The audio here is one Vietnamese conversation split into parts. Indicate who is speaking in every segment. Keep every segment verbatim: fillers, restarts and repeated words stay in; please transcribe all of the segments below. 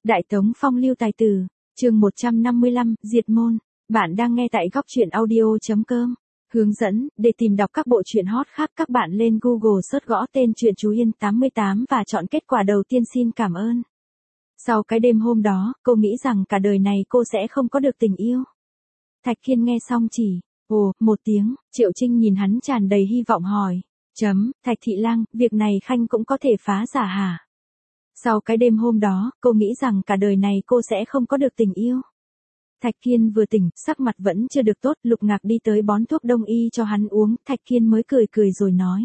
Speaker 1: Đại Tống Phong Lưu Tài Tử, chương một trăm năm mươi lăm, Diệt Môn. Bạn đang nghe tại góc truyện audio chấm com. Hướng dẫn, để tìm đọc các bộ truyện hot khác các bạn lên Google search gõ tên truyện Chú Yên tám mươi tám và chọn kết quả đầu tiên xin cảm ơn. Sau cái đêm hôm đó, cô nghĩ rằng cả đời này cô sẽ không có được tình yêu. Thạch Kiên nghe xong chỉ, ồ, một tiếng, Triệu Trinh nhìn hắn tràn đầy hy vọng hỏi. Chấm, Thạch Thị Lang, việc này Khanh cũng có thể phá giả hả? Sau cái đêm hôm đó, cô nghĩ rằng cả đời này cô sẽ không có được tình yêu. Thạch Kiên vừa tỉnh, sắc mặt vẫn chưa được tốt, Lục Ngạc đi tới bón thuốc đông y cho hắn uống, Thạch Kiên mới cười cười rồi nói.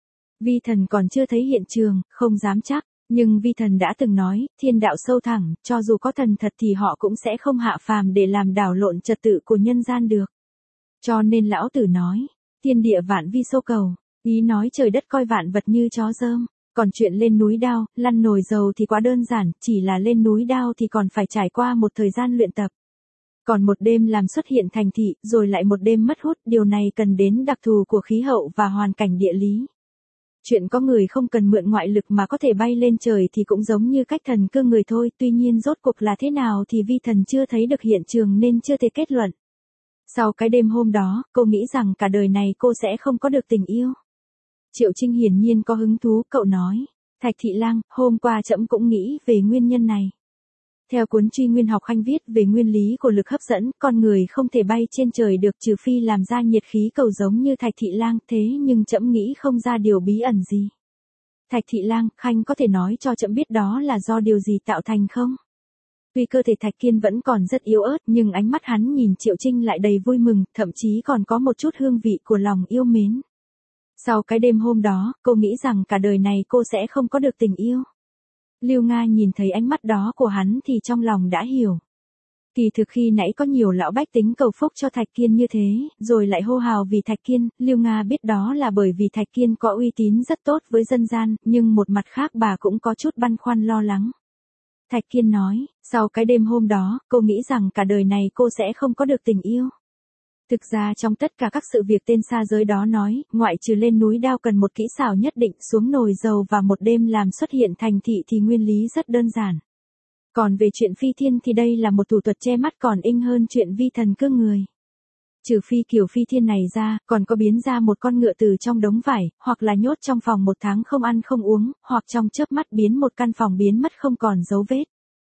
Speaker 1: Vi thần còn chưa thấy hiện trường, không dám chắc, nhưng vi thần đã từng nói, thiên đạo sâu thẳm, cho dù có thần thật thì họ cũng sẽ không hạ phàm để làm đảo lộn trật tự của nhân gian được. Cho nên lão tử nói, thiên địa vạn vi sâu cầu, ý nói trời đất coi vạn vật như chó dơm. Còn chuyện lên núi đao, lăn nồi dầu thì quá đơn giản, chỉ là lên núi đao thì còn phải trải qua một thời gian luyện tập. Còn một đêm làm xuất hiện thành thị, rồi lại một đêm mất hút, điều này cần đến đặc thù của khí hậu và hoàn cảnh địa lý. Chuyện có người không cần mượn ngoại lực mà có thể bay lên trời thì cũng giống như cách thần cơ người thôi, tuy nhiên rốt cuộc là thế nào thì vi thần chưa thấy được hiện trường nên chưa thể kết luận. Sau cái đêm hôm đó, cô nghĩ rằng cả đời này cô sẽ không có được tình yêu. Triệu Trinh hiển nhiên có hứng thú, cậu nói. Thạch Thị Lang, hôm qua trẫm cũng nghĩ về nguyên nhân này. Theo cuốn Truy Nguyên học Khanh viết về nguyên lý của lực hấp dẫn, con người không thể bay trên trời được trừ phi làm ra nhiệt khí cầu giống như Thạch Thị Lang, thế nhưng trẫm nghĩ không ra điều bí ẩn gì. Thạch Thị Lang, Khanh có thể nói cho trẫm biết đó là do điều gì tạo thành không? Tuy cơ thể Thạch Kiên vẫn còn rất yếu ớt nhưng ánh mắt hắn nhìn Triệu Trinh lại đầy vui mừng, thậm chí còn có một chút hương vị của lòng yêu mến. Sau cái đêm hôm đó, cô nghĩ rằng cả đời này cô sẽ không có được tình yêu. Lưu Nga nhìn thấy ánh mắt đó của hắn thì trong lòng đã hiểu. Kỳ thực khi nãy có nhiều lão bách tính cầu phúc cho Thạch Kiên như thế, rồi lại hô hào vì Thạch Kiên, Lưu Nga biết đó là bởi vì Thạch Kiên có uy tín rất tốt với dân gian, nhưng một mặt khác bà cũng có chút băn khoăn lo lắng. Thạch Kiên nói, sau cái đêm hôm đó, cô nghĩ rằng cả đời này cô sẽ không có được tình yêu. Thực ra trong tất cả các sự việc tên xa giới đó nói, ngoại trừ lên núi đao cần một kỹ xảo nhất định, xuống nồi dầu và một đêm làm xuất hiện thành thị thì nguyên lý rất đơn giản. Còn về chuyện phi thiên thì đây là một thủ thuật che mắt còn inh hơn chuyện vi thần cương người. Trừ phi kiểu phi thiên này ra, còn có biến ra một con ngựa từ trong đống vải, hoặc là nhốt trong phòng một tháng không ăn không uống, hoặc trong chớp mắt biến một căn phòng biến mất không còn dấu vết.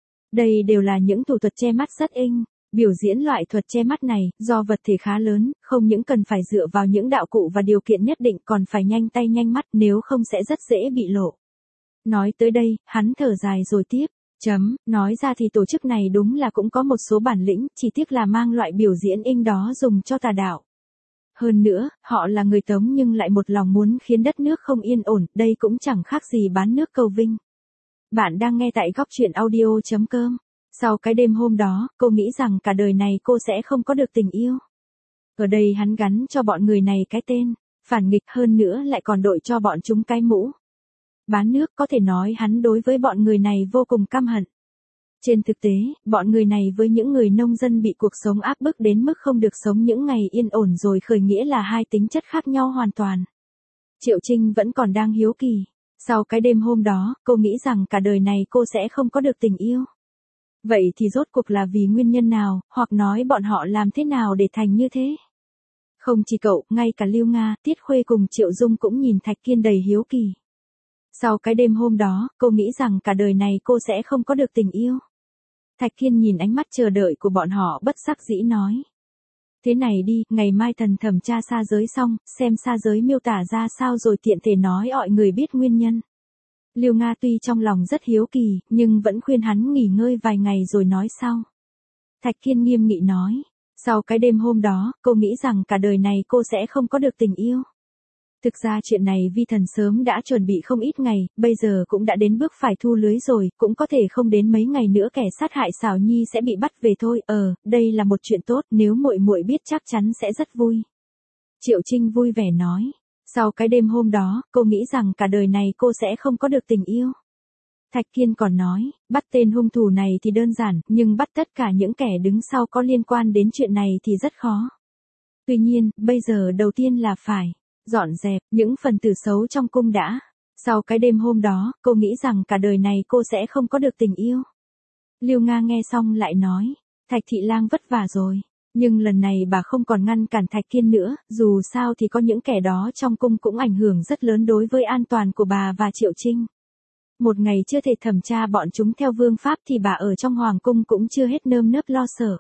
Speaker 1: Đây đều là những thủ thuật che mắt rất inh. Biểu diễn loại thuật che mắt này, do vật thể khá lớn, không những cần phải dựa vào những đạo cụ và điều kiện nhất định còn phải nhanh tay nhanh mắt nếu không sẽ rất dễ bị lộ. Nói tới đây, hắn thở dài rồi tiếp. Chấm, nói ra thì tổ chức này đúng là cũng có một số bản lĩnh, chỉ tiếc là mang loại biểu diễn inh đó dùng cho tà đạo. Hơn nữa, họ là người Tống nhưng lại một lòng muốn khiến đất nước không yên ổn, đây cũng chẳng khác gì bán nước cầu vinh. Bạn đang nghe tại góc truyện audio chấm com. Sau cái đêm hôm đó, cô nghĩ rằng cả đời này cô sẽ không có được tình yêu. Ở đây hắn gắn cho bọn người này cái tên, phản nghịch, hơn nữa lại còn đội cho bọn chúng cái mũ. Bán nước, có thể nói hắn đối với bọn người này vô cùng căm hận. Trên thực tế, bọn người này với những người nông dân bị cuộc sống áp bức đến mức không được sống những ngày yên ổn rồi khởi nghĩa là hai tính chất khác nhau hoàn toàn. Triệu Trinh vẫn còn đang hiếu kỳ. Sau cái đêm hôm đó, cô nghĩ rằng cả đời này cô sẽ không có được tình yêu. Vậy thì rốt cuộc là vì nguyên nhân nào, hoặc nói bọn họ làm thế nào để thành như thế? Không chỉ cậu, ngay cả Lưu Nga, Tiết Khuê cùng Triệu Dung cũng nhìn Thạch Kiên đầy hiếu kỳ. Sau cái đêm hôm đó, cô nghĩ rằng cả đời này cô sẽ không có được tình yêu. Thạch Kiên nhìn ánh mắt chờ đợi của bọn họ bất đắc dĩ nói. Thế này đi, ngày mai thần thẩm tra xa giới xong, xem xa giới miêu tả ra sao rồi tiện thể nói mọi người biết nguyên nhân. Lưu Nga tuy trong lòng rất hiếu kỳ, nhưng vẫn khuyên hắn nghỉ ngơi vài ngày rồi nói sau. Thạch Kiên nghiêm nghị nói, sau cái đêm hôm đó, cô nghĩ rằng cả đời này cô sẽ không có được tình yêu. Thực ra chuyện này vi thần sớm đã chuẩn bị không ít ngày, bây giờ cũng đã đến bước phải thu lưới rồi, cũng có thể không đến mấy ngày nữa kẻ sát hại Sảo Nhi sẽ bị bắt về thôi. Ờ, đây là một chuyện tốt, nếu muội muội biết chắc chắn sẽ rất vui. Triệu Trinh vui vẻ nói. Sau cái đêm hôm đó, cô nghĩ rằng cả đời này cô sẽ không có được tình yêu. Thạch Kiên còn nói, bắt tên hung thủ này thì đơn giản, nhưng bắt tất cả những kẻ đứng sau có liên quan đến chuyện này thì rất khó. Tuy nhiên, bây giờ đầu tiên là phải dọn dẹp những phần tử xấu trong cung đã. Sau cái đêm hôm đó, cô nghĩ rằng cả đời này cô sẽ không có được tình yêu. Liêu Nga nghe xong lại nói, Thạch thị lang vất vả rồi. Nhưng lần này bà không còn ngăn cản Thạch Kiên nữa, dù sao thì có những kẻ đó trong cung cũng ảnh hưởng rất lớn đối với an toàn của bà và Triệu Trinh. Một ngày chưa thể thẩm tra bọn chúng theo vương pháp thì bà ở trong hoàng cung cũng chưa hết nơm nớp lo sợ.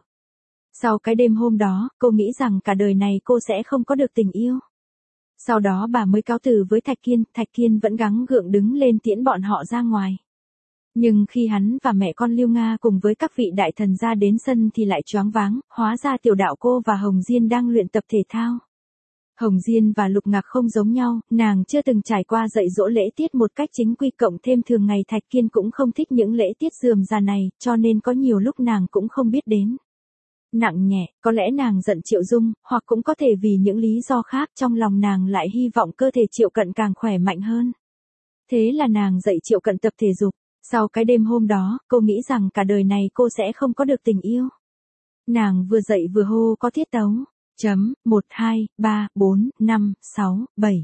Speaker 1: Sau cái đêm hôm đó, cô nghĩ rằng cả đời này cô sẽ không có được tình yêu. Sau đó bà mới cáo từ với Thạch Kiên, Thạch Kiên vẫn gắng gượng đứng lên tiễn bọn họ ra ngoài. Nhưng khi hắn và mẹ con Liêu Nga cùng với các vị đại thần ra đến sân thì lại choáng váng, hóa ra tiểu đạo cô và Hồng Diên đang luyện tập thể thao. Hồng Diên và Lục Ngạc không giống nhau, nàng chưa từng trải qua dạy dỗ lễ tiết một cách chính quy, cộng thêm thường ngày Thạch Kiên cũng không thích những lễ tiết rườm rà này, cho nên có nhiều lúc nàng cũng không biết đến. Nặng nhẹ, có lẽ nàng giận Triệu Dung, hoặc cũng có thể vì những lý do khác trong lòng nàng lại hy vọng cơ thể Triệu Cận càng khỏe mạnh hơn. Thế là nàng dạy Triệu Cận tập thể dục. Sau cái đêm hôm đó, cô nghĩ rằng cả đời này cô sẽ không có được tình yêu. Nàng vừa dậy vừa hô có tiết tấu. Chấm, một, hai, ba, bốn, năm, sáu, bảy.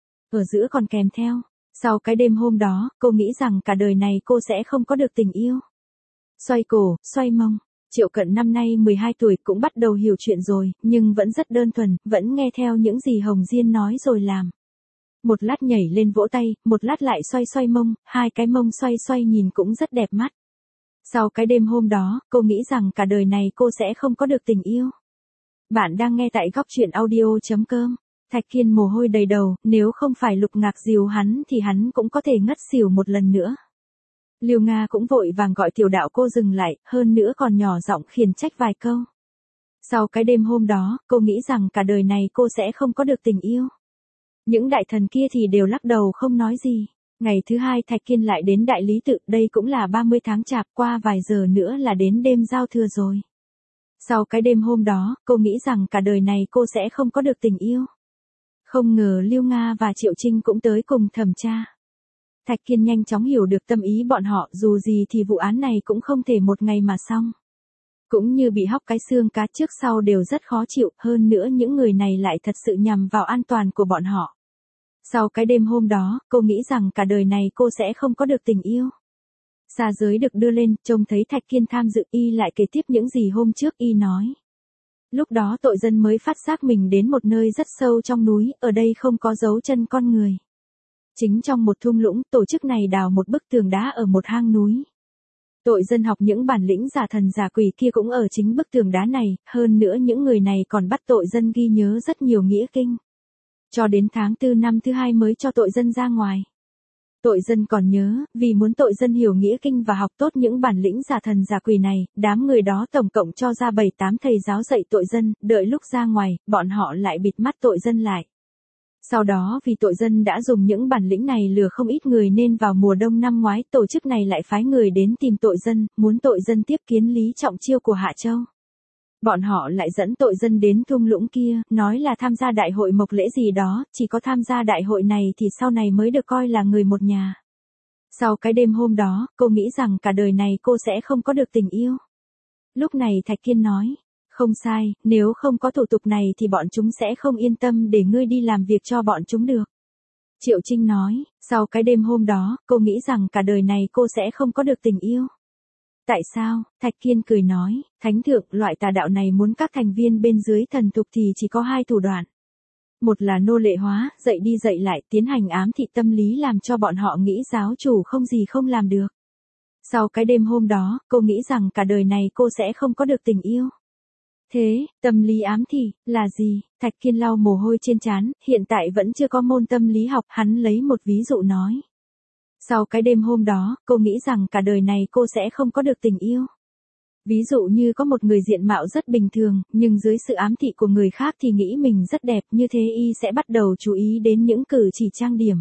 Speaker 1: Ở giữa còn kèm theo. Sau cái đêm hôm đó, cô nghĩ rằng cả đời này cô sẽ không có được tình yêu. Xoay cổ, xoay mông. Triệu Cận năm nay mười hai tuổi cũng bắt đầu hiểu chuyện rồi, nhưng vẫn rất đơn thuần, vẫn nghe theo những gì Hồng Diên nói rồi làm. Một lát nhảy lên vỗ tay, một lát lại xoay xoay mông, hai cái mông xoay xoay nhìn cũng rất đẹp mắt. Sau cái đêm hôm đó, cô nghĩ rằng cả đời này cô sẽ không có được tình yêu. Bạn đang nghe tại góc truyện audio chấm com. Thạch Kiên mồ hôi đầy đầu, nếu không phải Lục Ngạc dìu hắn thì hắn cũng có thể ngất xỉu một lần nữa. Liêu Nga cũng vội vàng gọi tiểu đạo cô dừng lại, hơn nữa còn nhỏ giọng khiển trách vài câu. Sau cái đêm hôm đó, cô nghĩ rằng cả đời này cô sẽ không có được tình yêu. Những đại thần kia thì đều lắc đầu không nói gì. Ngày thứ hai Thạch Kiên lại đến Đại Lý Tự, đây cũng là ba mươi tháng chạp, qua vài giờ nữa là đến đêm giao thừa rồi. Sau cái đêm hôm đó, cô nghĩ rằng cả đời này cô sẽ không có được tình yêu. Không ngờ Liêu Nga và Triệu Trinh cũng tới cùng thẩm tra. Thạch Kiên nhanh chóng hiểu được tâm ý bọn họ, dù gì thì vụ án này cũng không thể một ngày mà xong. Cũng như bị hóc cái xương cá, trước sau đều rất khó chịu, hơn nữa những người này lại thật sự nhằm vào an toàn của bọn họ. Sau cái đêm hôm đó, cô nghĩ rằng cả đời này cô sẽ không có được tình yêu. Xa giới được đưa lên, trông thấy Thạch Kiên tham dự, y lại kể tiếp những gì hôm trước y nói. Lúc đó tội dân mới phát giác mình đến một nơi rất sâu trong núi, ở đây không có dấu chân con người. Chính trong một thung lũng, tổ chức này đào một bức tường đá ở một hang núi. Tội dân học những bản lĩnh giả thần giả quỷ kia cũng ở chính bức tường đá này, hơn nữa những người này còn bắt tội dân ghi nhớ rất nhiều nghĩa kinh. Cho đến tháng tư năm thứ hai mới cho tội dân ra ngoài. Tội dân còn nhớ, vì muốn tội dân hiểu nghĩa kinh và học tốt những bản lĩnh giả thần giả quỷ này, đám người đó tổng cộng cho ra bảy tám thầy giáo dạy tội dân, đợi lúc ra ngoài, bọn họ lại bịt mắt tội dân lại. Sau đó vì tội dân đã dùng những bản lĩnh này lừa không ít người nên vào mùa đông năm ngoái tổ chức này lại phái người đến tìm tội dân, muốn tội dân tiếp kiến Lý Trọng Chiêu của Hạ Châu. Bọn họ lại dẫn tội dân đến thung lũng kia, nói là tham gia đại hội mộc lễ gì đó, chỉ có tham gia đại hội này thì sau này mới được coi là người một nhà. Sau cái đêm hôm đó, cô nghĩ rằng cả đời này cô sẽ không có được tình yêu. Lúc này Thạch Kiên nói, không sai, nếu không có thủ tục này thì bọn chúng sẽ không yên tâm để ngươi đi làm việc cho bọn chúng được. Triệu Trinh nói, sau cái đêm hôm đó, cô nghĩ rằng cả đời này cô sẽ không có được tình yêu. Tại sao? Thạch Kiên cười nói, Thánh thượng, loại tà đạo này muốn các thành viên bên dưới thần tục thì chỉ có hai thủ đoạn. Một là nô lệ hóa, dạy đi dạy lại, tiến hành ám thị tâm lý làm cho bọn họ nghĩ giáo chủ không gì không làm được. Sau cái đêm hôm đó, cô nghĩ rằng cả đời này cô sẽ không có được tình yêu. Thế, tâm lý ám thị, là gì? Thạch Kiên lau mồ hôi trên trán, hiện tại vẫn chưa có môn tâm lý học, hắn lấy một ví dụ nói. Sau cái đêm hôm đó, cô nghĩ rằng cả đời này cô sẽ không có được tình yêu. Ví dụ như có một người diện mạo rất bình thường, nhưng dưới sự ám thị của người khác thì nghĩ mình rất đẹp, như thế y sẽ bắt đầu chú ý đến những cử chỉ trang điểm.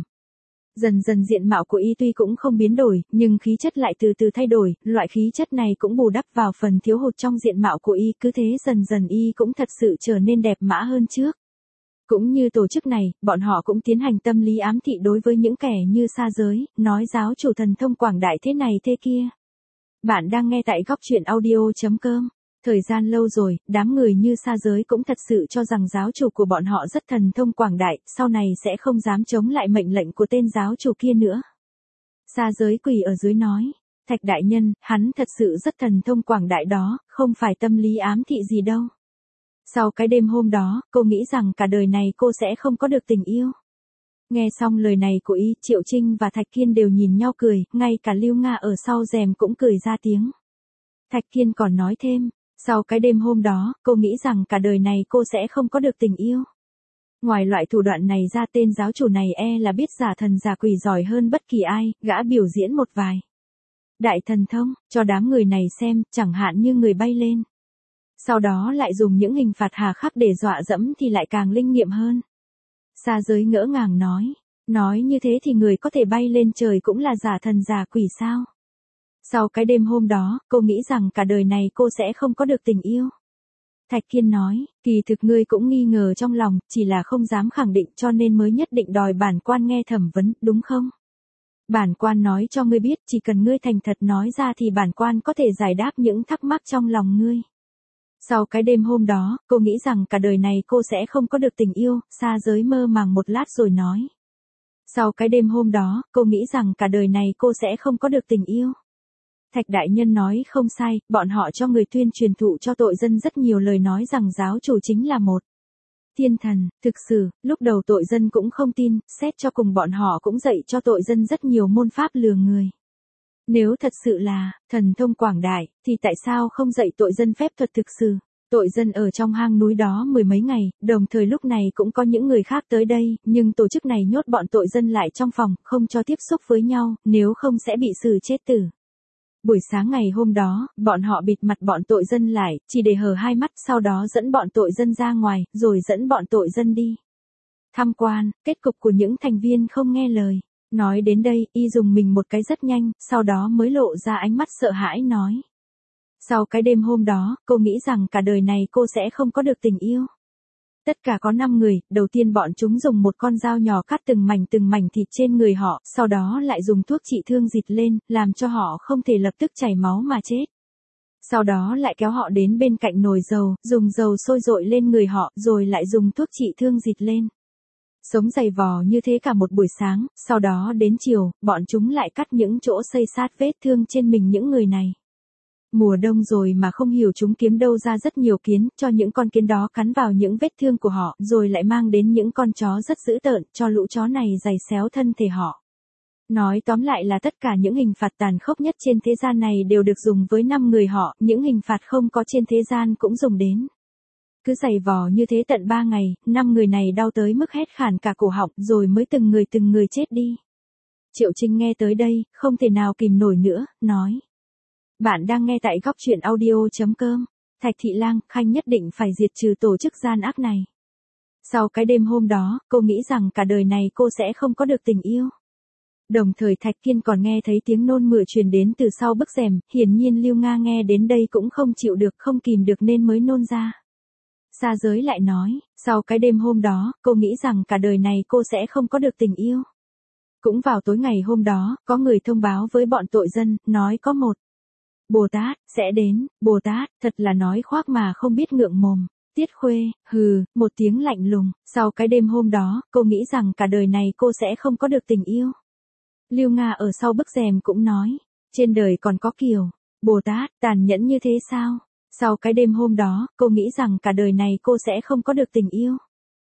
Speaker 1: Dần dần diện mạo của y tuy cũng không biến đổi, nhưng khí chất lại từ từ thay đổi, loại khí chất này cũng bù đắp vào phần thiếu hụt trong diện mạo của y, cứ thế dần dần y cũng thật sự trở nên đẹp mã hơn trước. Cũng như tổ chức này, bọn họ cũng tiến hành tâm lý ám thị đối với những kẻ như Sa Giới, nói giáo chủ thần thông quảng đại thế này thế kia. Bạn đang nghe tại góc truyện audio chấm com. Thời gian lâu rồi, đám người như Sa Giới cũng thật sự cho rằng giáo chủ của bọn họ rất thần thông quảng đại, sau này sẽ không dám chống lại mệnh lệnh của tên giáo chủ kia nữa. Sa Giới quỳ ở dưới nói, Thạch đại nhân, hắn thật sự rất thần thông quảng đại đó, không phải tâm lý ám thị gì đâu. Sau cái đêm hôm đó, cô nghĩ rằng cả đời này cô sẽ không có được tình yêu. Nghe xong lời này của y, Triệu Trinh và Thạch Kiên đều nhìn nhau cười, ngay cả Lưu Nga ở sau rèm cũng cười ra tiếng. Thạch Kiên còn nói thêm, sau cái đêm hôm đó, cô nghĩ rằng cả đời này cô sẽ không có được tình yêu. Ngoài loại thủ đoạn này ra, tên giáo chủ này e là biết giả thần giả quỷ giỏi hơn bất kỳ ai, gã biểu diễn một vài đại thần thông, cho đám người này xem, chẳng hạn như người bay lên. Sau đó lại dùng những hình phạt hà khắc để dọa dẫm thì lại càng linh nghiệm hơn. Sa Giới ngỡ ngàng nói, nói như thế thì người có thể bay lên trời cũng là giả thần giả quỷ sao? Sau cái đêm hôm đó, cô nghĩ rằng cả đời này cô sẽ không có được tình yêu. Thạch Kiên nói, kỳ thực ngươi cũng nghi ngờ trong lòng, chỉ là không dám khẳng định cho nên mới nhất định đòi bản quan nghe thẩm vấn, đúng không? Bản quan nói cho ngươi biết, chỉ cần ngươi thành thật nói ra thì bản quan có thể giải đáp những thắc mắc trong lòng ngươi. Sau cái đêm hôm đó, cô nghĩ rằng cả đời này cô sẽ không có được tình yêu, Sa Giới mơ màng một lát rồi nói. Sau cái đêm hôm đó, cô nghĩ rằng cả đời này cô sẽ không có được tình yêu. Thạch đại nhân nói không sai, bọn họ cho người tuyên truyền thụ cho tội dân rất nhiều lời nói rằng giáo chủ chính là một thiên thần. Thực sự, lúc đầu tội dân cũng không tin, xét cho cùng bọn họ cũng dạy cho tội dân rất nhiều môn pháp lừa người. Nếu thật sự là thần thông quảng đại, thì tại sao không dạy tội dân phép thuật thực sự? Tội dân ở trong hang núi đó mười mấy ngày, đồng thời lúc này cũng có những người khác tới đây, nhưng tổ chức này nhốt bọn tội dân lại trong phòng, không cho tiếp xúc với nhau, nếu không sẽ bị xử chết tử. Buổi sáng ngày hôm đó, bọn họ bịt mặt bọn tội dân lại, chỉ để hở hai mắt, sau đó dẫn bọn tội dân ra ngoài, rồi dẫn bọn tội dân đi tham quan. Kết cục của những thành viên không nghe lời. Nói đến đây, y dùng mình một cái rất nhanh, sau đó mới lộ ra ánh mắt sợ hãi nói. Sau cái đêm hôm đó, cô nghĩ rằng cả đời này cô sẽ không có được tình yêu. Tất cả có năm người, đầu tiên bọn chúng dùng một con dao nhỏ cắt từng mảnh từng mảnh thịt trên người họ, sau đó lại dùng thuốc trị thương dịt lên, làm cho họ không thể lập tức chảy máu mà chết. Sau đó lại kéo họ đến bên cạnh nồi dầu, dùng dầu sôi dội lên người họ, rồi lại dùng thuốc trị thương dịt lên. Sống dày vò như thế cả một buổi sáng, sau đó đến chiều, bọn chúng lại cắt những chỗ xây sát vết thương trên mình những người này. Mùa đông rồi mà không hiểu chúng kiếm đâu ra rất nhiều kiến, cho những con kiến đó cắn vào những vết thương của họ, rồi lại mang đến những con chó rất dữ tợn, cho lũ chó này giày xéo thân thể họ. Nói tóm lại là tất cả những hình phạt tàn khốc nhất trên thế gian này đều được dùng với năm người họ, những hình phạt không có trên thế gian cũng dùng đến. Cứ giày vò như thế tận ba ngày, năm người này đau tới mức hét khản cả cổ họng, rồi mới từng người từng người chết đi. Triệu Trinh nghe tới đây, không thể nào kìm nổi nữa, nói. Bạn đang nghe tại góc truyện audio.com. Thạch Thị Lang, Khanh nhất định phải diệt trừ tổ chức gian ác này. Sau cái đêm hôm đó, cô nghĩ rằng cả đời này cô sẽ không có được tình yêu. Đồng thời Thạch Kiên còn nghe thấy tiếng nôn mửa truyền đến từ sau bức rèm, hiển nhiên Lưu Nga nghe đến đây cũng không chịu được, không kìm được nên mới nôn ra. Sa Giới lại nói, sau cái đêm hôm đó, cô nghĩ rằng cả đời này cô sẽ không có được tình yêu. Cũng vào tối ngày hôm đó, có người thông báo với bọn tội dân, nói có một Bồ Tát sẽ đến. Bồ Tát, thật là nói khoác mà không biết ngượng mồm. Tiết Khuê, hừ, một tiếng lạnh lùng. Sau cái đêm hôm đó, cô nghĩ rằng cả đời này cô sẽ không có được tình yêu. Lưu Nga ở sau bức rèm cũng nói, trên đời còn có kiểu Bồ Tát tàn nhẫn như thế sao? Sau cái đêm hôm đó, cô nghĩ rằng cả đời này cô sẽ không có được tình yêu.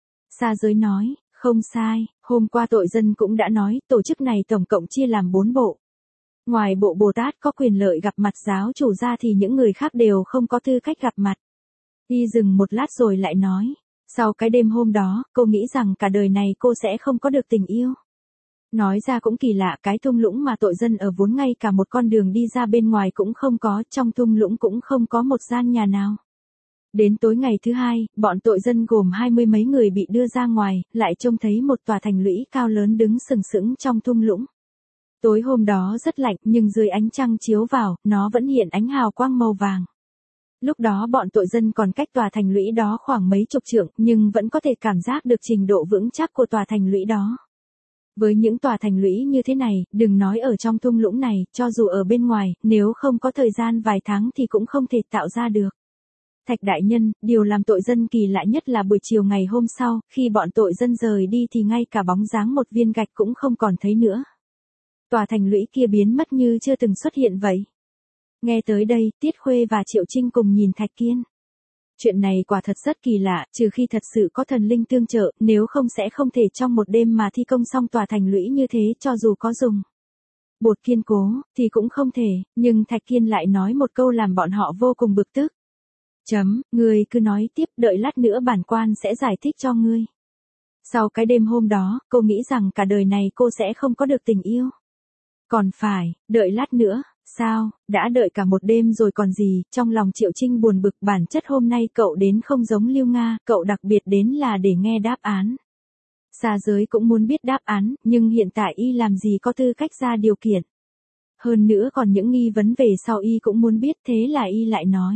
Speaker 1: Sa Giới nói, không sai, hôm qua tội dân cũng đã nói, tổ chức này tổng cộng chia làm bốn bộ. Ngoài bộ Bồ Tát có quyền lợi gặp mặt giáo chủ ra thì những người khác đều không có tư cách gặp mặt. Y dừng một lát rồi lại nói, sau cái đêm hôm đó, cô nghĩ rằng cả đời này cô sẽ không có được tình yêu. Nói ra cũng kỳ lạ, cái thung lũng mà tội dân ở vốn ngay cả một con đường đi ra bên ngoài cũng không có, trong thung lũng cũng không có một gian nhà nào. Đến tối ngày thứ hai, bọn tội dân gồm hai mươi mấy người bị đưa ra ngoài, lại trông thấy một tòa thành lũy cao lớn đứng sừng sững trong thung lũng. Tối hôm đó rất lạnh, nhưng dưới ánh trăng chiếu vào, nó vẫn hiện ánh hào quang màu vàng. Lúc đó bọn tội dân còn cách tòa thành lũy đó khoảng mấy chục trượng, nhưng vẫn có thể cảm giác được trình độ vững chắc của tòa thành lũy đó. Với những tòa thành lũy như thế này, đừng nói ở trong thung lũng này, cho dù ở bên ngoài, nếu không có thời gian vài tháng thì cũng không thể tạo ra được. Thạch đại nhân, điều làm tội dân kỳ lạ nhất là buổi chiều ngày hôm sau, khi bọn tội dân rời đi thì ngay cả bóng dáng một viên gạch cũng không còn thấy nữa. tòa thành lũy kia biến mất như chưa từng xuất hiện vậy. Nghe tới đây, Tiết Khuê và Triệu Trinh cùng nhìn Thạch Kiên. Chuyện này quả thật rất kỳ lạ, trừ khi thật sự có thần linh tương trợ, nếu không sẽ không thể trong một đêm mà thi công xong tòa thành lũy như thế, cho dù có dùng bột kiên cố, thì cũng không thể, nhưng Thạch Kiên lại nói một câu làm bọn họ vô cùng bực tức. Chấm, ngươi cứ nói tiếp, đợi lát nữa bản quan sẽ giải thích cho ngươi. Sau cái đêm hôm đó, cô nghĩ rằng cả đời này cô sẽ không có được tình yêu. Còn phải, đợi lát nữa, sao, đã đợi cả một đêm rồi còn gì, trong lòng Triệu Trinh buồn bực, bản chất hôm nay cậu đến không giống Lưu Nga, cậu đặc biệt đến là để nghe đáp án. Xa giới cũng muốn biết đáp án, nhưng hiện tại y làm gì có tư cách ra điều kiện. Hơn nữa còn những nghi vấn về sau y cũng muốn biết, thế là y lại nói.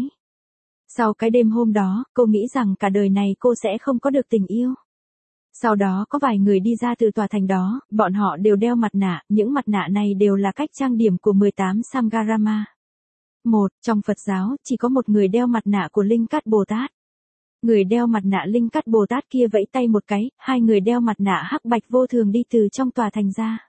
Speaker 1: Sau cái đêm hôm đó, cô nghĩ rằng cả đời này cô sẽ không có được tình yêu. Sau đó có vài người đi ra từ tòa thành đó, bọn họ đều đeo mặt nạ, những mặt nạ này đều là cách trang điểm của mười tám Samgarama. Một, trong Phật giáo, chỉ có một người đeo mặt nạ của Linh Cát Bồ Tát. Người đeo mặt nạ Linh Cát Bồ Tát kia vẫy tay một cái, hai người đeo mặt nạ hắc bạch vô thường đi từ trong tòa thành ra.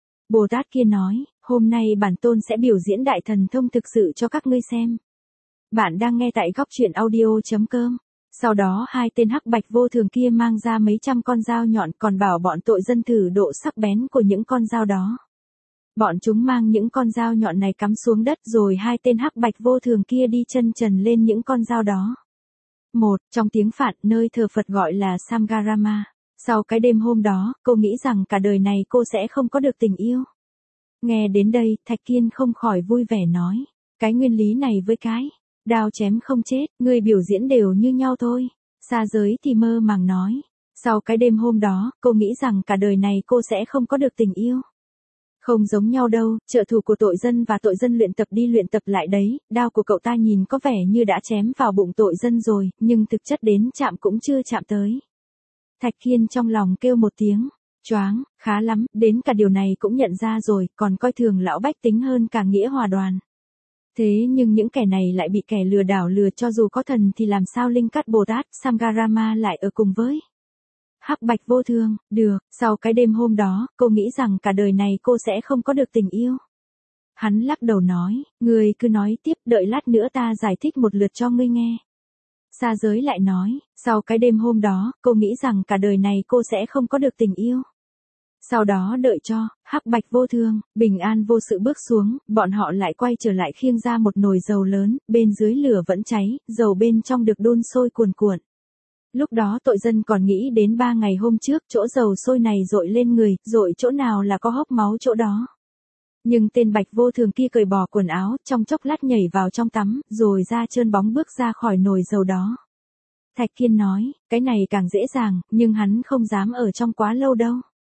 Speaker 1: Bồ Tát kia nói, hôm nay bản tôn sẽ biểu diễn đại thần thông thực sự cho các ngươi xem. Bạn đang nghe tại góc truyện audio.com. Sau đó hai tên hắc bạch vô thường kia mang ra mấy trăm con dao nhọn, còn bảo bọn tội dân thử độ sắc bén của những con dao đó. Bọn chúng mang những con dao nhọn này cắm xuống đất rồi hai tên hắc bạch vô thường kia đi chân trần lên những con dao đó. Một, trong tiếng Phạn, nơi thờ Phật gọi là Samgarama. Sau cái đêm hôm đó, cô nghĩ rằng cả đời này cô sẽ không có được tình yêu. Nghe đến đây, Thạch Kiên không khỏi vui vẻ nói. Cái nguyên lý này với cái đao chém không chết, người biểu diễn đều như nhau thôi. Xa giới thì mơ màng nói. Sau cái đêm hôm đó, cô nghĩ rằng cả đời này cô sẽ không có được tình yêu. Không giống nhau đâu, trợ thủ của tội dân và tội dân luyện tập đi luyện tập lại đấy, đao của cậu ta nhìn có vẻ như đã chém vào bụng tội dân rồi, nhưng thực chất đến chạm cũng chưa chạm tới. Thạch Kiên trong lòng kêu một tiếng, choáng, khá lắm, đến cả điều này cũng nhận ra rồi, còn coi thường lão bách tính hơn cả nghĩa hòa đoàn. Thế nhưng những kẻ này lại bị kẻ lừa đảo lừa, cho dù có thần thì làm sao Linh Cát Bồ Tát, Samgarama lại ở cùng với hắc bạch vô thường. Được, sau cái đêm hôm đó, cô nghĩ rằng cả đời này cô sẽ không có được tình yêu. Hắn lắc đầu nói, ngươi cứ nói tiếp, đợi lát nữa ta giải thích một lượt cho ngươi nghe. Xa giới lại nói, sau cái đêm hôm đó, cô nghĩ rằng cả đời này cô sẽ không có được tình yêu. Sau đó đợi cho hắc bạch vô thường, bình an vô sự bước xuống, bọn họ lại quay trở lại khiêng ra một nồi dầu lớn, bên dưới lửa vẫn cháy, dầu bên trong được đun sôi cuồn cuộn. Lúc đó tội dân còn nghĩ đến ba ngày hôm trước, chỗ dầu sôi này dội lên người, dội chỗ nào là có hốc máu chỗ đó. Nhưng tên bạch vô thường kia cởi bỏ quần áo, trong chốc lát nhảy vào trong tắm, rồi ra trơn bóng bước ra khỏi nồi dầu đó. Thạch Kiên nói, cái này càng dễ dàng, nhưng hắn không dám ở trong quá lâu đâu.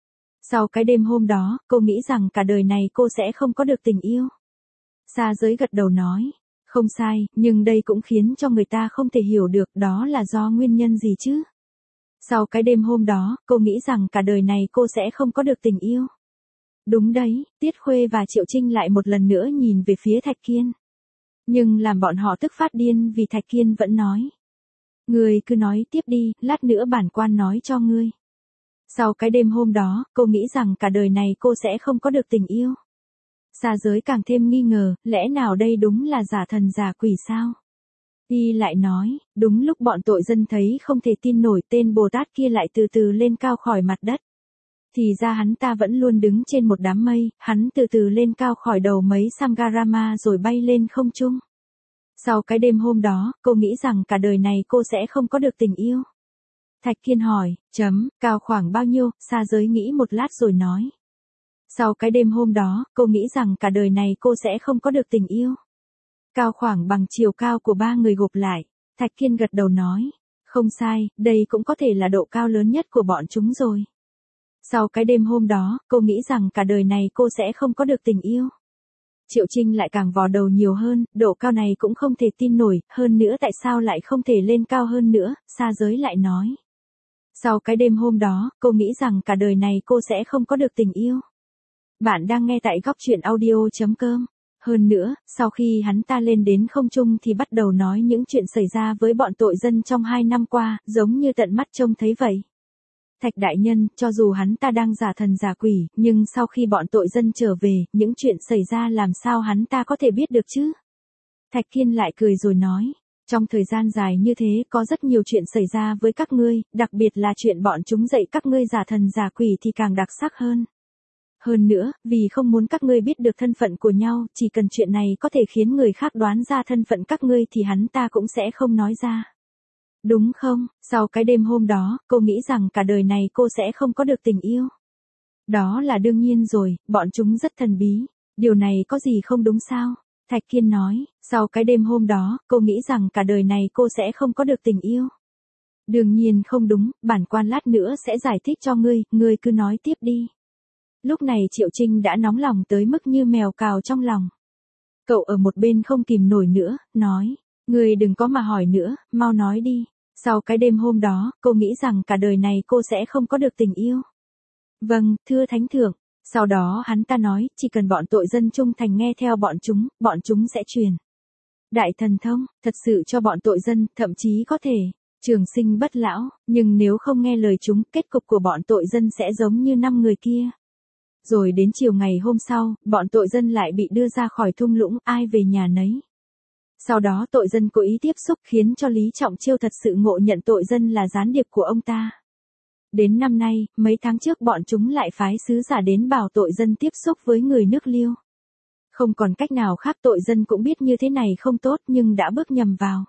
Speaker 1: Sau cái đêm hôm đó, cô nghĩ rằng cả đời này cô sẽ không có được tình yêu. Xa giới gật đầu nói, không sai, nhưng đây cũng khiến cho người ta không thể hiểu được đó là do nguyên nhân gì chứ. Sau cái đêm hôm đó, cô nghĩ rằng cả đời này cô sẽ không có được tình yêu. Đúng đấy, Tiết Khuê và Triệu Trinh lại một lần nữa nhìn về phía Thạch Kiên. Nhưng làm bọn họ tức phát điên vì Thạch Kiên vẫn nói. Ngươi cứ nói tiếp đi, lát nữa bản quan nói cho ngươi. Sau cái đêm hôm đó, cô nghĩ rằng cả đời này cô sẽ không có được tình yêu. Xa giới càng thêm nghi ngờ, lẽ nào đây đúng là giả thần giả quỷ sao? Y lại nói, đúng lúc bọn tội dân thấy không thể tin nổi, tên Bồ Tát kia lại từ từ lên cao khỏi mặt đất. Thì ra hắn ta vẫn luôn đứng trên một đám mây, hắn từ từ lên cao khỏi đầu mấy Samgarama rồi bay lên không trung. Sau cái đêm hôm đó, cô nghĩ rằng cả đời này cô sẽ không có được tình yêu. Thạch Kiên hỏi, chấm, cao khoảng bao nhiêu, xa giới nghĩ một lát rồi nói. Sau cái đêm hôm đó, cô nghĩ rằng cả đời này cô sẽ không có được tình yêu. Cao khoảng bằng chiều cao của ba người gộp lại. Thạch Kiên gật đầu nói, không sai, đây cũng có thể là độ cao lớn nhất của bọn chúng rồi. Sau cái đêm hôm đó, cô nghĩ rằng cả đời này cô sẽ không có được tình yêu. Triệu Trinh lại càng vò đầu nhiều hơn, độ cao này cũng không thể tin nổi, hơn nữa tại sao lại không thể lên cao hơn nữa, xa giới lại nói. Sau cái đêm hôm đó, cô nghĩ rằng cả đời này cô sẽ không có được tình yêu. Bạn đang nghe tại góc truyện audio.com. Hơn nữa, sau khi hắn ta lên đến không trung thì bắt đầu nói những chuyện xảy ra với bọn tội dân trong hai năm qua, giống như tận mắt trông thấy vậy. Thạch đại nhân, cho dù hắn ta đang giả thần giả quỷ, nhưng sau khi bọn tội dân trở về, những chuyện xảy ra làm sao hắn ta có thể biết được chứ? Thạch Kiên lại cười rồi nói, trong thời gian dài như thế có rất nhiều chuyện xảy ra với các ngươi, đặc biệt là chuyện bọn chúng dạy các ngươi giả thần giả quỷ thì càng đặc sắc hơn. Hơn nữa, vì không muốn các ngươi biết được thân phận của nhau, chỉ cần chuyện này có thể khiến người khác đoán ra thân phận các ngươi thì hắn ta cũng sẽ không nói ra. Đúng không? Sau cái đêm hôm đó, cô nghĩ rằng cả đời này cô sẽ không có được tình yêu. Đó là đương nhiên rồi, bọn chúng rất thần bí. Điều này có gì không đúng sao? Thạch Kiên nói, sau cái đêm hôm đó, cô nghĩ rằng cả đời này cô sẽ không có được tình yêu. Đương nhiên không đúng, bản quan lát nữa sẽ giải thích cho ngươi, ngươi cứ nói tiếp đi. Lúc này Triệu Trinh đã nóng lòng tới mức như mèo cào trong lòng. Cậu ở một bên không kìm nổi nữa, nói, ngươi đừng có mà hỏi nữa, mau nói đi. Sau cái đêm hôm đó, cô nghĩ rằng cả đời này cô sẽ không có được tình yêu. Vâng, thưa thánh thượng. Sau đó hắn ta nói, chỉ cần bọn tội dân trung thành nghe theo bọn chúng, bọn chúng sẽ truyền đại thần thông, thật sự cho bọn tội dân, thậm chí có thể trường sinh bất lão, nhưng nếu không nghe lời chúng, kết cục của bọn tội dân sẽ giống như năm người kia. Rồi đến chiều ngày hôm sau, bọn tội dân lại bị đưa ra khỏi thung lũng, ai về nhà nấy. Sau đó tội dân cố ý tiếp xúc khiến cho Lý Trọng Chiêu thật sự ngộ nhận tội dân là gián điệp của ông ta. Đến năm nay, mấy tháng trước bọn chúng lại phái sứ giả đến bảo tội dân tiếp xúc với người nước Liêu. Không còn cách nào khác, tội dân cũng biết như thế này không tốt nhưng đã bước nhầm vào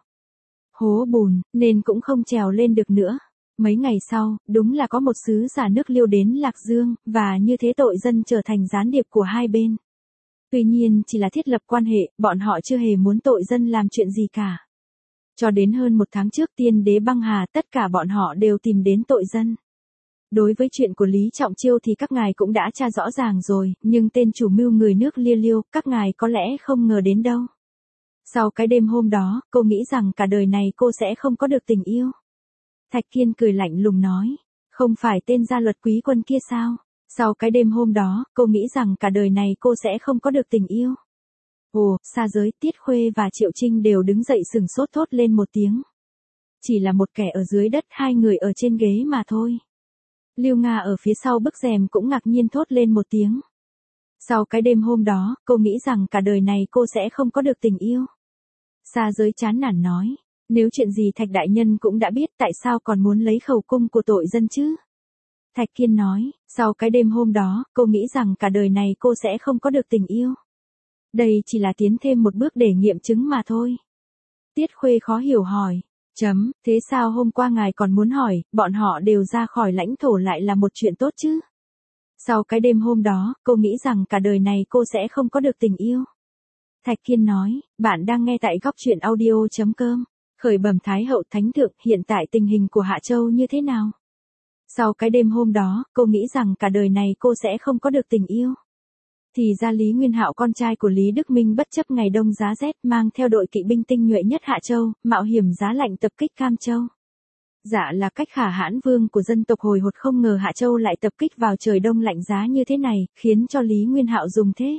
Speaker 1: hố bùn, nên cũng không trèo lên được nữa. Mấy ngày sau, đúng là có một sứ giả nước Liêu đến Lạc Dương, và như thế tội dân trở thành gián điệp của hai bên. Tuy nhiên chỉ là thiết lập quan hệ, bọn họ chưa hề muốn tội dân làm chuyện gì cả. Cho đến hơn một tháng trước tiên đế băng hà, tất cả bọn họ đều tìm đến tội dân. Đối với chuyện của Lý Trọng Chiêu thì các ngài cũng đã tra rõ ràng rồi, nhưng tên chủ mưu người nước Lia Liêu, các ngài có lẽ không ngờ đến đâu. Sau cái đêm hôm đó, cô nghĩ rằng cả đời này cô sẽ không có được tình yêu. Thạch Kiên cười lạnh lùng nói, không phải tên gia luật quý quân kia sao? Sau cái đêm hôm đó, cô nghĩ rằng cả đời này cô sẽ không có được tình yêu. Ồ, xa giới, Tiết Khuê và Triệu Trinh đều đứng dậy sừng sốt thốt lên một tiếng. Chỉ là một kẻ ở dưới đất, hai người ở trên ghế mà thôi. Lưu Nga ở phía sau bức rèm cũng ngạc nhiên thốt lên một tiếng. Sau cái đêm hôm đó, cô nghĩ rằng cả đời này cô sẽ không có được tình yêu. Xa giới chán nản nói, nếu chuyện gì Thạch đại nhân cũng đã biết, tại sao còn muốn lấy khẩu cung của tội dân chứ? Thạch Kiên nói, sau cái đêm hôm đó, cô nghĩ rằng cả đời này cô sẽ không có được tình yêu. Đây chỉ là tiến thêm một bước để nghiệm chứng mà thôi. Tiết Khuê khó hiểu hỏi, chấm, thế sao hôm qua ngài còn muốn hỏi, bọn họ đều ra khỏi lãnh thổ lại là một chuyện tốt chứ? Sau cái đêm hôm đó, cô nghĩ rằng cả đời này cô sẽ không có được tình yêu. Thạch Kiên nói, bạn đang nghe tại góc truyện audio chấm com. Khởi bẩm Thái hậu Thánh thượng, hiện tại tình hình của Hạ Châu như thế nào? Sau cái đêm hôm đó, cô nghĩ rằng cả đời này cô sẽ không có được tình yêu. Thì ra Lý Nguyên Hạo con trai của Lý Đức Minh bất chấp ngày đông giá rét mang theo đội kỵ binh tinh nhuệ nhất Hạ Châu, mạo hiểm giá lạnh tập kích Cam Châu. Dạ là cách khả hãn vương của dân tộc hồi hột, không ngờ Hạ Châu lại tập kích vào trời đông lạnh giá như thế này, khiến cho Lý Nguyên Hạo dùng thế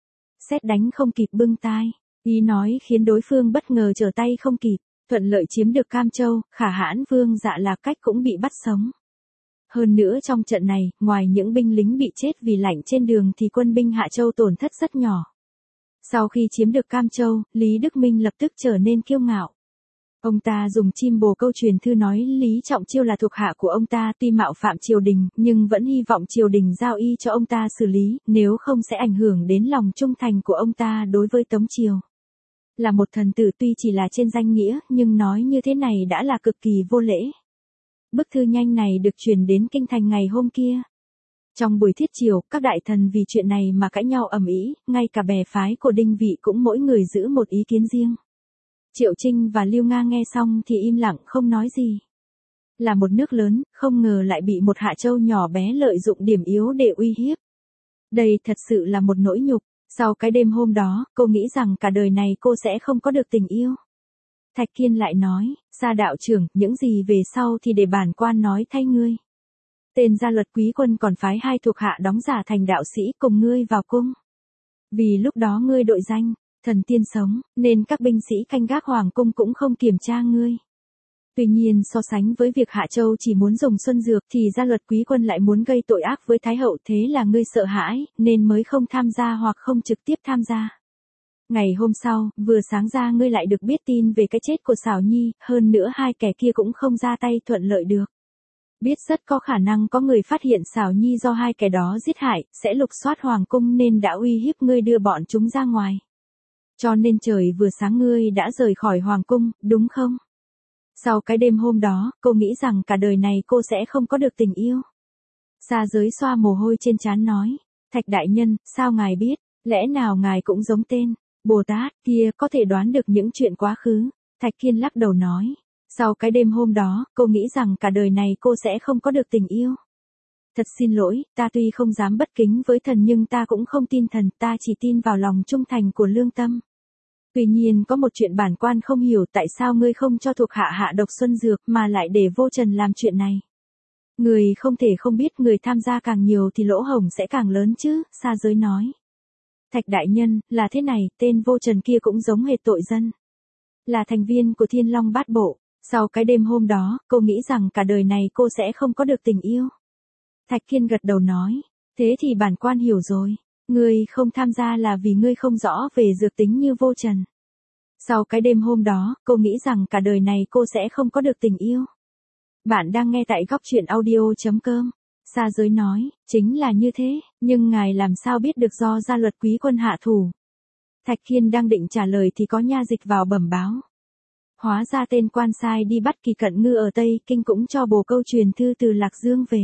Speaker 1: sét đánh không kịp bưng tai. Ý nói khiến đối phương bất ngờ trở tay không kịp, thuận lợi chiếm được Cam Châu, khả hãn vương dạ là cách cũng bị bắt sống. Hơn nữa trong trận này, ngoài những binh lính bị chết vì lạnh trên đường thì quân binh Hạ Châu tổn thất rất nhỏ. Sau khi chiếm được Cam Châu, Lý Đức Minh lập tức trở nên kiêu ngạo. Ông ta dùng chim bồ câu truyền thư nói Lý Trọng Chiêu là thuộc hạ của ông ta, tuy mạo phạm triều đình, nhưng vẫn hy vọng triều đình giao y cho ông ta xử lý, nếu không sẽ ảnh hưởng đến lòng trung thành của ông ta đối với Tống triều. Là một thần tử tuy chỉ là trên danh nghĩa, nhưng nói như thế này đã là cực kỳ vô lễ. Bức thư nhanh này được truyền đến kinh thành ngày hôm kia. Trong buổi thiết triều, các đại thần vì chuyện này mà cãi nhau ầm ĩ, ngay cả bè phái của Đinh Vị cũng mỗi người giữ một ý kiến riêng. Triệu Trinh và Lưu Nga nghe xong thì im lặng không nói gì. Là một nước lớn, không ngờ lại bị một Hạ Châu nhỏ bé lợi dụng điểm yếu để uy hiếp. Đây thật sự là một nỗi nhục. Sau cái đêm hôm đó, cô nghĩ rằng cả đời này cô sẽ không có được tình yêu. Thạch Kiên lại nói, Sa đạo trưởng, những gì về sau thì để bản quan nói thay ngươi. Tên gia luật quý quân còn phái hai thuộc hạ đóng giả thành đạo sĩ cùng ngươi vào cung. Vì lúc đó ngươi đội danh thần tiên sống, nên các binh sĩ canh gác hoàng cung cũng không kiểm tra ngươi. Tuy nhiên so sánh với việc Hạ Châu chỉ muốn dùng xuân dược thì gia luật quý quân lại muốn gây tội ác với Thái hậu, thế là ngươi sợ hãi, nên mới không tham gia hoặc không trực tiếp tham gia. Ngày hôm sau, vừa sáng ra ngươi lại được biết tin về cái chết của Sảo Nhi, hơn nữa hai kẻ kia cũng không ra tay thuận lợi được. Biết rất có khả năng có người phát hiện Sảo Nhi do hai kẻ đó giết hại, sẽ lục soát hoàng cung nên đã uy hiếp ngươi đưa bọn chúng ra ngoài. Cho nên trời vừa sáng ngươi đã rời khỏi hoàng cung, đúng không? Sau cái đêm hôm đó, cô nghĩ rằng cả đời này cô sẽ không có được tình yêu. Sa Giới xoa mồ hôi trên trán nói, Thạch đại nhân, sao ngài biết, lẽ nào ngài cũng giống tên Bồ Tát kia có thể đoán được những chuyện quá khứ? Thạch Kiên lắc đầu nói, sau cái đêm hôm đó, cô nghĩ rằng cả đời này cô sẽ không có được tình yêu. Thật xin lỗi, ta tuy không dám bất kính với thần nhưng ta cũng không tin thần, ta chỉ tin vào lòng trung thành của lương tâm. Tuy nhiên có một chuyện bản quan không hiểu, tại sao ngươi không cho thuộc hạ hạ độc xuân dược mà lại để Vô Trần làm chuyện này. Người không thể không biết người tham gia càng nhiều thì lỗ hổng sẽ càng lớn chứ, Sa Giới nói. Thạch đại nhân, là thế này, tên Vô Trần kia cũng giống hệt tội dân. Là thành viên của Thiên Long Bát Bộ. Sau cái đêm hôm đó, cô nghĩ rằng cả đời này cô sẽ không có được tình yêu. Thạch Kiên gật đầu nói, thế thì bản quan hiểu rồi. Ngươi không tham gia là vì ngươi không rõ về dược tính như Vô Trần. Sau cái đêm hôm đó, cô nghĩ rằng cả đời này cô sẽ không có được tình yêu. Bạn đang nghe tại góc truyện audio chấm com. Sa Giới nói, chính là như thế, nhưng ngài làm sao biết được do gia luật quý quân hạ thủ. Thạch Kiên đang định trả lời thì có nha dịch vào bẩm báo. Hóa ra tên quan sai đi bắt Kỳ Cận Ngư ở Tây Kinh cũng cho bồ câu truyền thư từ Lạc Dương về.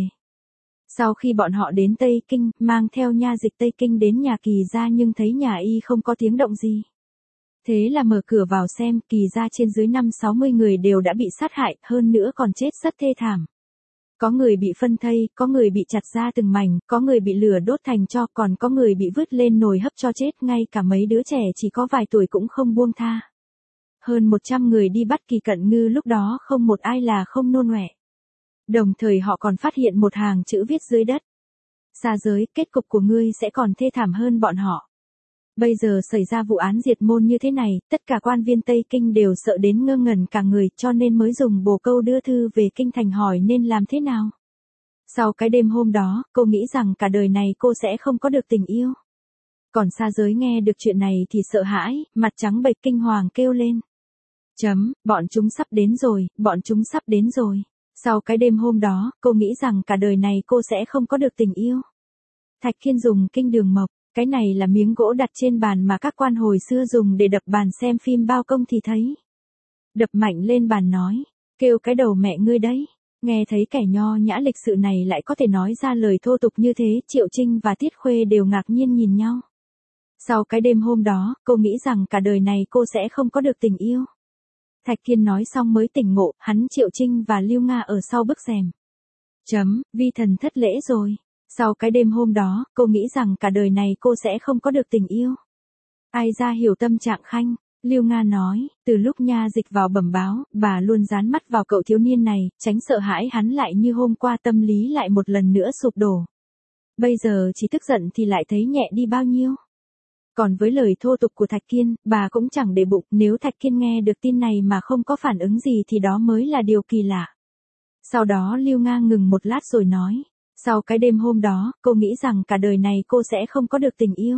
Speaker 1: Sau khi bọn họ đến Tây Kinh, mang theo nha dịch Tây Kinh đến nhà Kỳ gia nhưng thấy nhà y không có tiếng động gì. Thế là mở cửa vào xem, Kỳ gia trên dưới năm sáu mươi người đều đã bị sát hại, hơn nữa còn chết rất thê thảm. Có người bị phân thây, có người bị chặt ra từng mảnh, có người bị lửa đốt thành tro, còn có người bị vứt lên nồi hấp cho chết, ngay cả mấy đứa trẻ chỉ có vài tuổi cũng không buông tha. Hơn một trăm người đi bắt Kỳ Cận Ngư lúc đó không một ai là không nôn ọe. Đồng thời họ còn phát hiện một hàng chữ viết dưới đất. Sa Giới, kết cục của ngươi sẽ còn thê thảm hơn bọn họ. Bây giờ xảy ra vụ án diệt môn như thế này, tất cả quan viên Tây Kinh đều sợ đến ngơ ngẩn cả người, cho nên mới dùng bồ câu đưa thư về Kinh thành hỏi nên làm thế nào. Sau cái đêm hôm đó, cô nghĩ rằng cả đời này cô sẽ không có được tình yêu. Còn Sa Giới nghe được chuyện này thì sợ hãi, mặt trắng bệch kinh hoàng kêu lên. Chấm, bọn chúng sắp đến rồi, bọn chúng sắp đến rồi. Sau cái đêm hôm đó, cô nghĩ rằng cả đời này cô sẽ không có được tình yêu. Thạch Kiên dùng kinh đường mộc, cái này là miếng gỗ đặt trên bàn mà các quan hồi xưa dùng để đập bàn xem phim bao công thì thấy. Đập mạnh lên bàn nói, kêu cái đầu mẹ ngươi đấy. Nghe thấy kẻ nho nhã lịch sự này lại có thể nói ra lời thô tục như thế, Triệu Trinh và Tiết Khuê đều ngạc nhiên nhìn nhau. Sau cái đêm hôm đó, cô nghĩ rằng cả đời này cô sẽ không có được tình yêu. Thạch Kiên nói xong mới tỉnh ngộ, hắn Triệu Trinh và Lưu Nga ở sau bức rèm. Chấm, vi thần thất lễ rồi. Sau cái đêm hôm đó, cô nghĩ rằng cả đời này cô sẽ không có được tình yêu. Ai ra hiểu tâm trạng Khanh, Lưu Nga nói, từ lúc nha dịch vào bẩm báo, bà luôn dán mắt vào cậu thiếu niên này, tránh sợ hãi hắn lại như hôm qua tâm lý lại một lần nữa sụp đổ. Bây giờ chỉ tức giận thì lại thấy nhẹ đi bao nhiêu. Còn với lời thô tục của Thạch Kiên, bà cũng chẳng để bụng, nếu Thạch Kiên nghe được tin này mà không có phản ứng gì thì đó mới là điều kỳ lạ. Sau đó Lưu Nga ngừng một lát rồi nói, sau cái đêm hôm đó, cô nghĩ rằng cả đời này cô sẽ không có được tình yêu.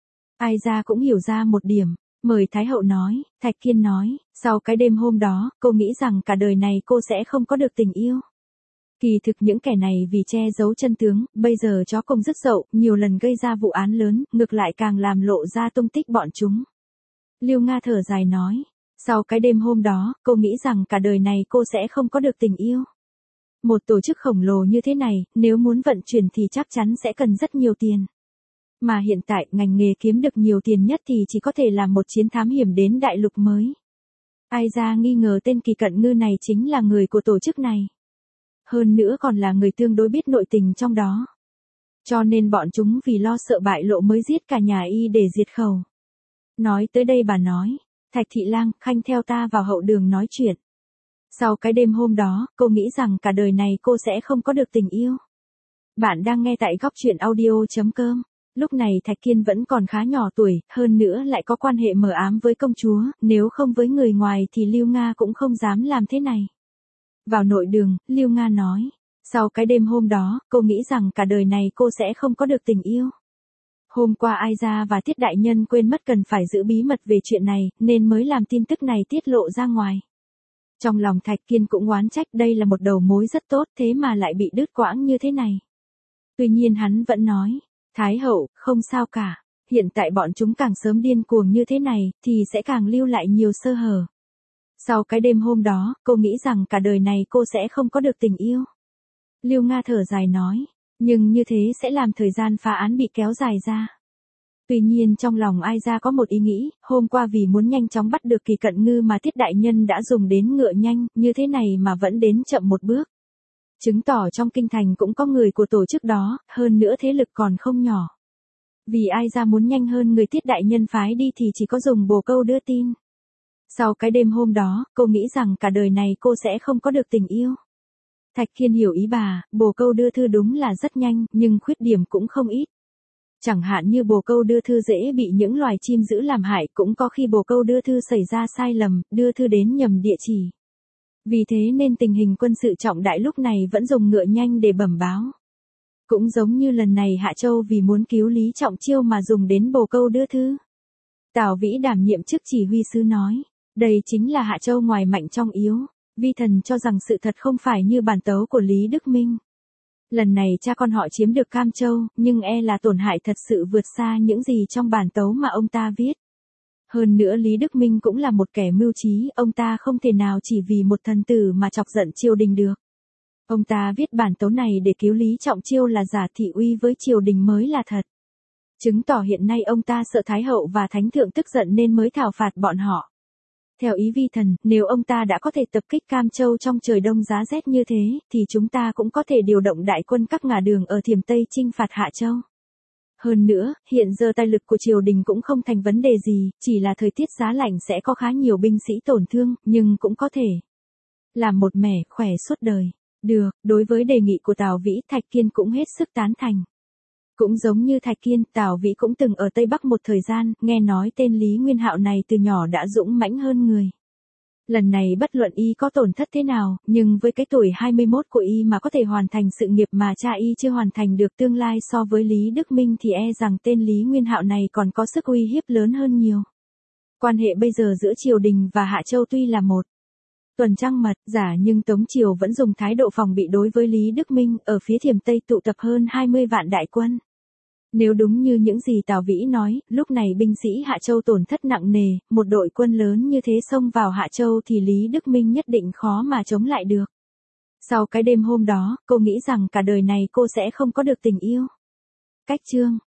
Speaker 1: Ai ra cũng hiểu ra một điểm, mời Thái hậu nói, Thạch Kiên nói, sau cái đêm hôm đó, cô nghĩ rằng cả đời này cô sẽ không có được tình yêu. Kỳ thực những kẻ này vì che giấu chân tướng, bây giờ chó công rất dậu, nhiều lần gây ra vụ án lớn, ngược lại càng làm lộ ra tung tích bọn chúng. Lưu Nga thở dài nói, sau cái đêm hôm đó, cô nghĩ rằng cả đời này cô sẽ không có được tình yêu. Một tổ chức khổng lồ như thế này, nếu muốn vận chuyển thì chắc chắn sẽ cần rất nhiều tiền. Mà hiện tại, ngành nghề kiếm được nhiều tiền nhất thì chỉ có thể là một chiến thám hiểm đến đại lục mới. Ai ra nghi ngờ tên Kỳ Cận Ngư này chính là người của tổ chức này. Hơn nữa còn là người tương đối biết nội tình trong đó. Cho nên bọn chúng vì lo sợ bại lộ mới giết cả nhà y để diệt khẩu. Nói tới đây bà nói, Thạch Thị Lang, Khanh theo ta vào hậu đường nói chuyện. Sau cái đêm hôm đó, cô nghĩ rằng cả đời này cô sẽ không có được tình yêu. Bạn đang nghe tại góc truyện audio chấm com. Lúc này Thạch Kiên vẫn còn khá nhỏ tuổi, hơn nữa lại có quan hệ mờ ám với công chúa, nếu không với người ngoài thì Lưu Nga cũng không dám làm thế này. Vào nội đường, Lưu Nga nói. Sau cái đêm hôm đó, cô nghĩ rằng cả đời này cô sẽ không có được tình yêu. Hôm qua Ai Gia và Tiết Đại Nhân quên mất cần phải giữ bí mật về chuyện này, nên mới làm tin tức này tiết lộ ra ngoài. Trong lòng Thạch Kiên cũng oán trách đây là một đầu mối rất tốt thế mà lại bị đứt quãng như thế này. Tuy nhiên hắn vẫn nói, Thái hậu, không sao cả, hiện tại bọn chúng càng sớm điên cuồng như thế này, thì sẽ càng lưu lại nhiều sơ hở. Sau cái đêm hôm đó, cô nghĩ rằng cả đời này cô sẽ không có được tình yêu. Lưu Nga thở dài nói, nhưng như thế sẽ làm thời gian phá án bị kéo dài ra. Tuy nhiên trong lòng Ai Gia có một ý nghĩ, hôm qua vì muốn nhanh chóng bắt được Kỳ Cận Ngư mà Tiết Đại Nhân đã dùng đến ngựa nhanh, như thế này mà vẫn đến chậm một bước. Chứng tỏ trong kinh thành cũng có người của tổ chức đó, hơn nữa thế lực còn không nhỏ. Vì Ai Gia muốn nhanh hơn người Tiết Đại Nhân phái đi thì chỉ có dùng bồ câu đưa tin. Sau cái đêm hôm đó, cô nghĩ rằng cả đời này cô sẽ không có được tình yêu. Thạch Kiên hiểu ý bà, bồ câu đưa thư đúng là rất nhanh, nhưng khuyết điểm cũng không ít. Chẳng hạn như bồ câu đưa thư dễ bị những loài chim dữ làm hại, cũng có khi bồ câu đưa thư xảy ra sai lầm, đưa thư đến nhầm địa chỉ. Vì thế nên tình hình quân sự trọng đại lúc này vẫn dùng ngựa nhanh để bẩm báo. Cũng giống như lần này Hạ Châu vì muốn cứu Lý Trọng Chiêu mà dùng đến bồ câu đưa thư. Tào Vĩ đảm nhiệm chức chỉ huy sứ nói, đây chính là Hạ Châu ngoài mạnh trong yếu. Vi thần cho rằng sự thật không phải như bản tấu của Lý Đức Minh. Lần này cha con họ chiếm được Cam Châu, nhưng e là tổn hại thật sự vượt xa những gì trong bản tấu mà ông ta viết. Hơn nữa Lý Đức Minh cũng là một kẻ mưu trí, ông ta không thể nào chỉ vì một thần tử mà chọc giận triều đình được. Ông ta viết bản tấu này để cứu Lý Trọng Chiêu là giả, thị uy với triều đình mới là thật. Chứng tỏ hiện nay ông ta sợ Thái hậu và Thánh thượng tức giận nên mới thảo phạt bọn họ. Theo ý vi thần, nếu ông ta đã có thể tập kích Cam Châu trong trời đông giá rét như thế, thì chúng ta cũng có thể điều động đại quân các ngả đường ở Thiểm Tây chinh phạt Hạ Châu. Hơn nữa, hiện giờ tài lực của triều đình cũng không thành vấn đề gì, chỉ là thời tiết giá lạnh sẽ có khá nhiều binh sĩ tổn thương, nhưng cũng có thể làm một mẻ, khỏe suốt đời. Được, đối với đề nghị của Tào Vĩ, Thạch Kiên cũng hết sức tán thành. Cũng giống như Thạch Kiên, Tào Vĩ cũng từng ở Tây Bắc một thời gian, nghe nói tên Lý Nguyên Hạo này từ nhỏ đã dũng mãnh hơn người. Lần này bất luận y có tổn thất thế nào, nhưng với cái tuổi hai mươi mốt của y mà có thể hoàn thành sự nghiệp mà cha y chưa hoàn thành được, tương lai so với Lý Đức Minh thì e rằng tên Lý Nguyên Hạo này còn có sức uy hiếp lớn hơn nhiều. Quan hệ bây giờ giữa triều đình và Hạ Châu tuy là một tuần trăng mật, giả nhưng Tống Triều vẫn dùng thái độ phòng bị đối với Lý Đức Minh, ở phía Thiểm Tây tụ tập hơn hai mươi vạn đại quân. Nếu đúng như những gì Tào Vĩ nói, lúc này binh sĩ Hạ Châu tổn thất nặng nề, một đội quân lớn như thế xông vào Hạ Châu thì Lý Đức Minh nhất định khó mà chống lại được. Sau cái đêm hôm đó, cô nghĩ rằng cả đời này cô sẽ không có được tình yêu. Cách chương